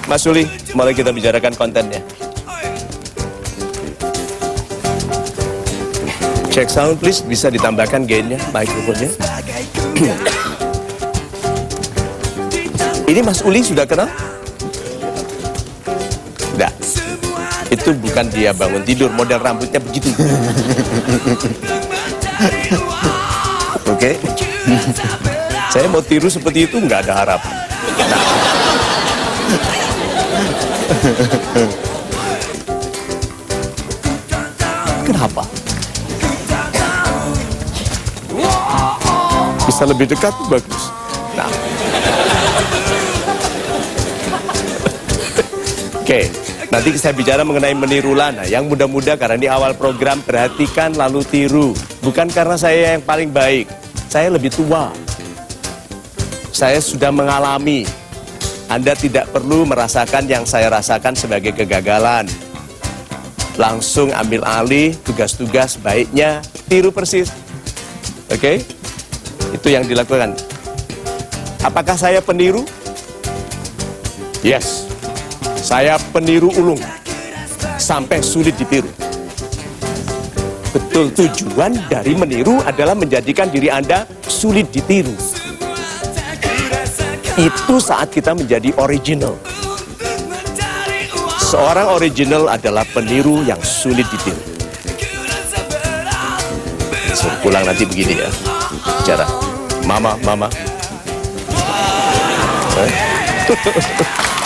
Mas Suli, mulai kita bicarakan kontennya. Check sound please, bisa ditambahkan gainnya, microphone-nya. Ini Mas Uli sudah kenal? Enggak. Itu bukan dia bangun tidur, model rambutnya begitu. Oke. Saya mau tiru seperti itu nggak ada harapan. Nah. Kenapa? Bisa lebih dekat, bagus. Nah. Oke, nanti saya bicara mengenai meniru Lana. Yang muda-muda karena di awal program perhatikan lalu tiru. Bukan karena saya yang paling baik. Saya lebih tua. Saya sudah mengalami. Anda tidak perlu merasakan yang saya rasakan sebagai kegagalan. Langsung ambil alih tugas-tugas baiknya, tiru persis. Oke? Itu yang dilakukan. Apakah saya peniru? Yes. Saya peniru ulung. Sampai sulit ditiru. Betul, tujuan dari meniru adalah menjadikan diri Anda sulit ditiru. Itu saat kita menjadi original. Seorang original adalah peniru yang sulit ditiru. So, pulang nanti begini ya. Bicara. Mama.